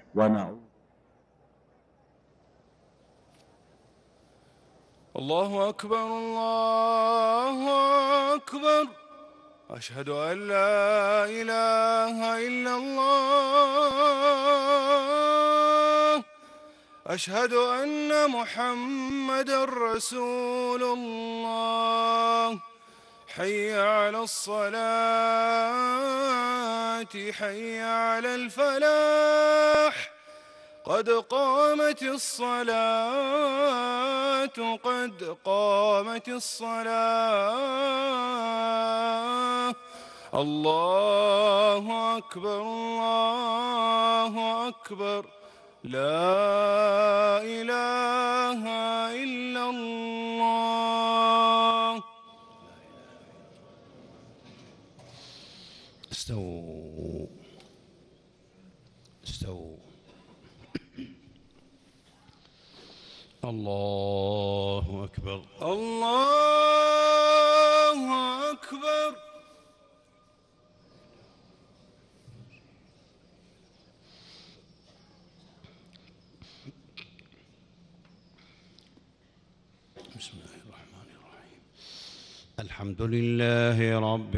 ونعوذ. الله أكبر الله أكبر. أشهد أن لا إله إلا الله. أشهد أن محمدًا رسول الله. حي على الصلاة حي على الفلاح. قد قامت الصلاة قد قامت الصلاة. الله أكبر الله أكبر. لا إله إلا الله. استووا استووا. الله أكبر الله أكبر. بسم الله الرحمن الرحيم. الحمد لله رب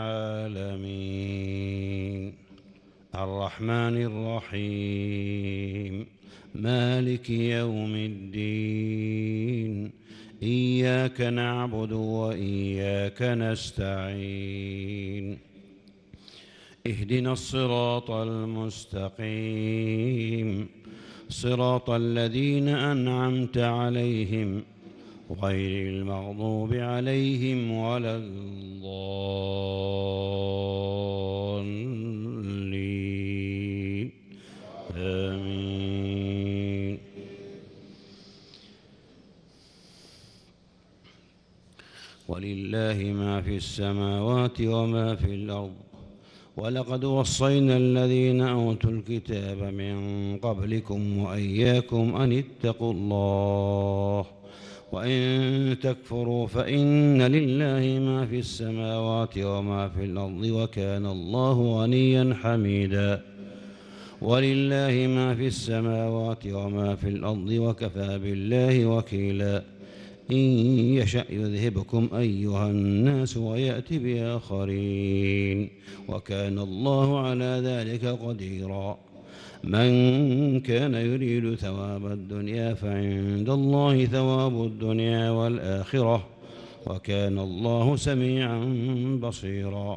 العالمين الرحمن الرحيم مالك يوم الدين. إياك نعبد وإياك نستعين. اهدنا الصراط المستقيم صراط الذين أنعمت عليهم غير المغضوب عليهم ولا الضالين. آمين. ولله ما في السماوات وما في الأرض. ولقد وصينا الذين أوتوا الكتاب من قبلكم وإياكم أن اتقوا الله. وإن تكفروا فإن لله ما في السماوات وما في الأرض وكان الله غنيا حميدا. ولله ما في السماوات وما في الأرض وكفى بالله وكيلا. إن يشأ يذهبكم أيها الناس ويأتي بآخرين وكان الله على ذلك قديرا. من كان يريد ثواب الدنيا فعند الله ثواب الدنيا والآخرة وكان الله سميعا بصيرا.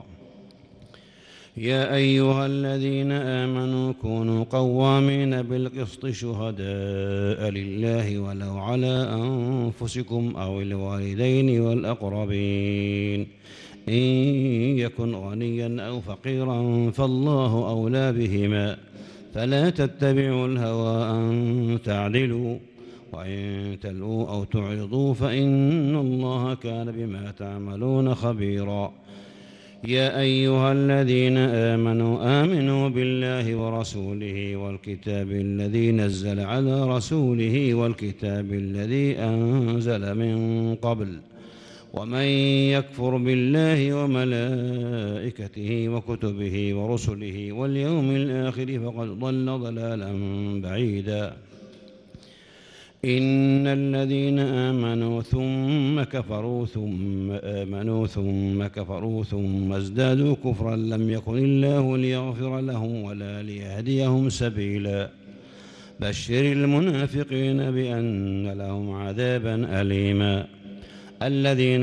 يا أيها الذين آمنوا كونوا قوامين بالقسط شهداء لله ولو على أنفسكم أو الوالدين والأقربين. إن يكن غنيا أو فقيرا فالله أولى بهما فلا تتبعوا الهوى أن تعدلوا. وإن تلووا أو تعرضوا فإن الله كان بما تعملون خبيرا. يا أيها الذين آمنوا بالله ورسوله والكتاب الذي نزل على رسوله والكتاب الذي أنزل من قبل. ومن يكفر بالله وملائكته وكتبه ورسله واليوم الآخر فقد ضل ضلالا بعيدا. إن الذين آمنوا ثم كفروا ثم آمنوا ثم كفروا ثم ازدادوا كفرا لم يكن الله ليغفر لهم ولا ليهديهم سبيلا. بشر المنافقين بأن لهم عذابا أليما. الذين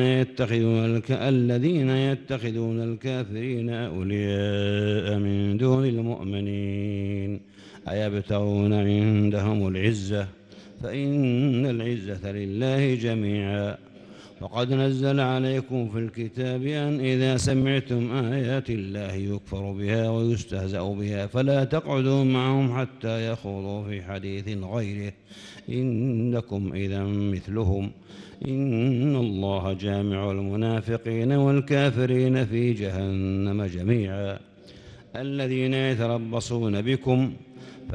يتخذون الكافرين أولياء من دون المؤمنين أيبتغون عندهم العزة فإن العزة لله جميعا. وقد نزل عليكم في الكتاب أن إذا سمعتم آيات الله يكفر بها ويستهزأ بها فلا تقعدوا معهم حتى يخوضوا في حديث غيره إنكم إذا مثلهم. إن الله جامع المنافقين والكافرين في جهنم جميعا. الذين يتربصون بكم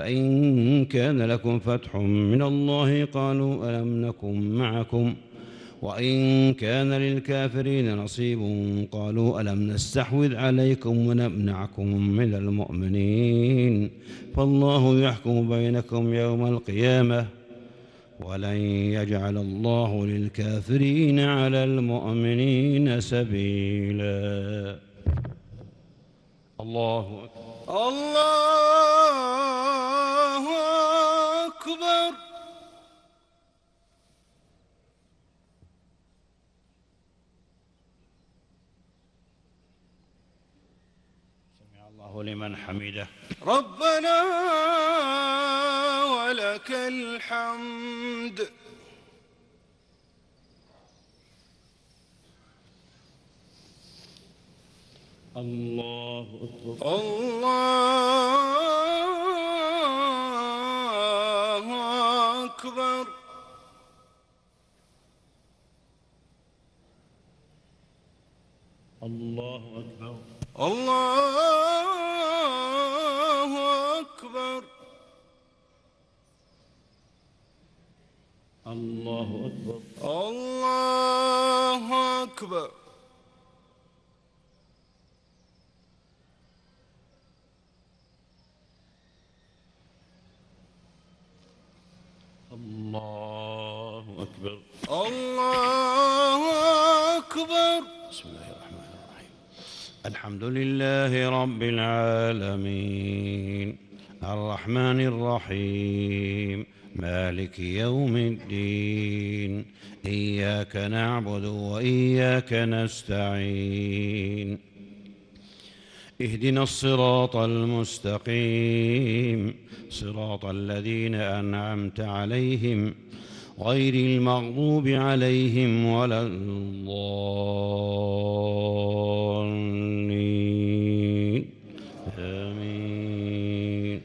فإن كان لكم فتح من الله قالوا ألم نكن معكم وإن كان للكافرين نصيب قالوا ألم نستحوذ عليكم ونمنعكم من المؤمنين فالله يحكم بينكم يوم القيامة ولن يجعل الله للكافرين على المؤمنين سبيلا. الله أكبر. الله أكبر. سمع الله لمن حمده. ربنا ولك الحمد. الله أكبر. الله أكبر. الله أكبر. الله أكبر. الله أكبر. الله أكبر. الله أكبر. الله أكبر. بسم الله الرحمن الرحيم. الحمد لله رب العالمين الرحمن الرحيم مالك يوم الدين إياك نعبد وإياك نستعين اهدنا الصراط المستقيم صراط الذين أنعمت عليهم غير المغضوب عليهم ولا الضالين آمين.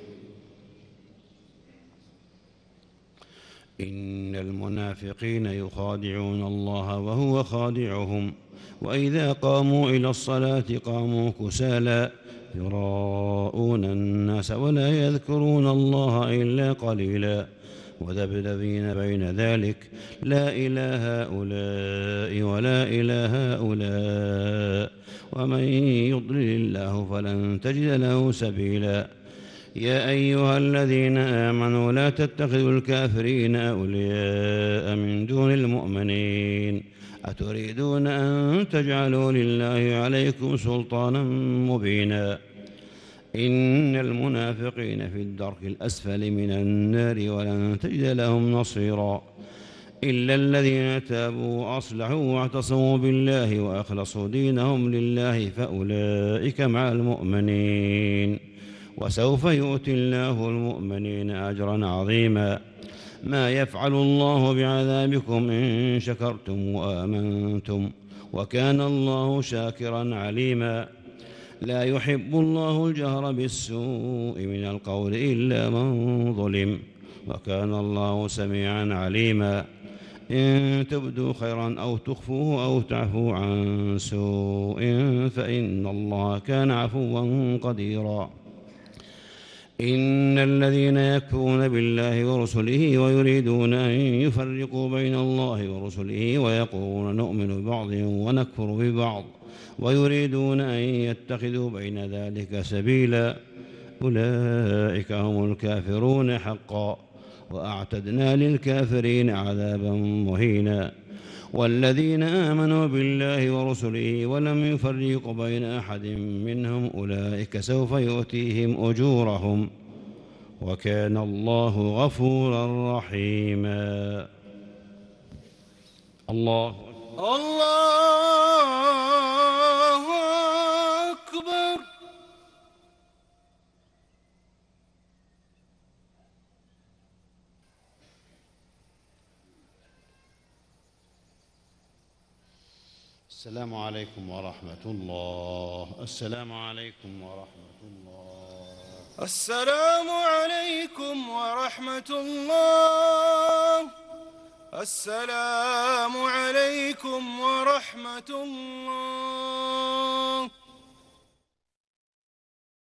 إن المنافقين يخادعون الله وهو خادعهم وإذا قاموا إلى الصلاة قاموا كسالى يراءون الناس ولا يذكرون الله إلا قليلا وذبذبين بين ذلك لا إله هؤلاء ولا إله هؤلاء ومن يضلل الله فلن تجد له سبيلا. يا أيها الذين آمنوا لا تتخذوا الكافرين أولياء من دون المؤمنين أتريدون أن تجعلوا لله عليكم سلطانا مبينا. إن المنافقين في الدرك الأسفل من النار ولن تجد لهم نصيرا إلا الذين تابوا وأصلحوا واعتصموا بالله وأخلصوا دينهم لله فأولئك مع المؤمنين وسوف يؤتي الله المؤمنين أجرا عظيما. ما يفعل الله بعذابكم إن شكرتم وآمنتم وكان الله شاكرا عليما. لا يحب الله الجهر بالسوء من القول إلا من ظلم وكان الله سميعا عليما. إن تبدوا خيرا أو تخفوه أو تعفوا عن سوء فإن الله كان عفوا قديرا. إن الذين يكفرون بالله ورسله ويريدون أن يفرقوا بين الله ورسله ويقولون نؤمن ببعض ونكفر ببعض ويريدون أن يتخذوا بين ذلك سبيلا أولئك هم الكافرون حقا وأعتدنا للكافرين عذابا مهينا. والذين آمنوا بالله ورسله ولم يفرقوا بين أحد منهم أولئك سوف يؤتيهم أجورهم وكان الله غفورا رحيما. الله أكبر. السلام عليكم ورحمة الله. السلام عليكم ورحمة الله. السلام عليكم ورحمة الله. السلام عليكم ورحمة الله.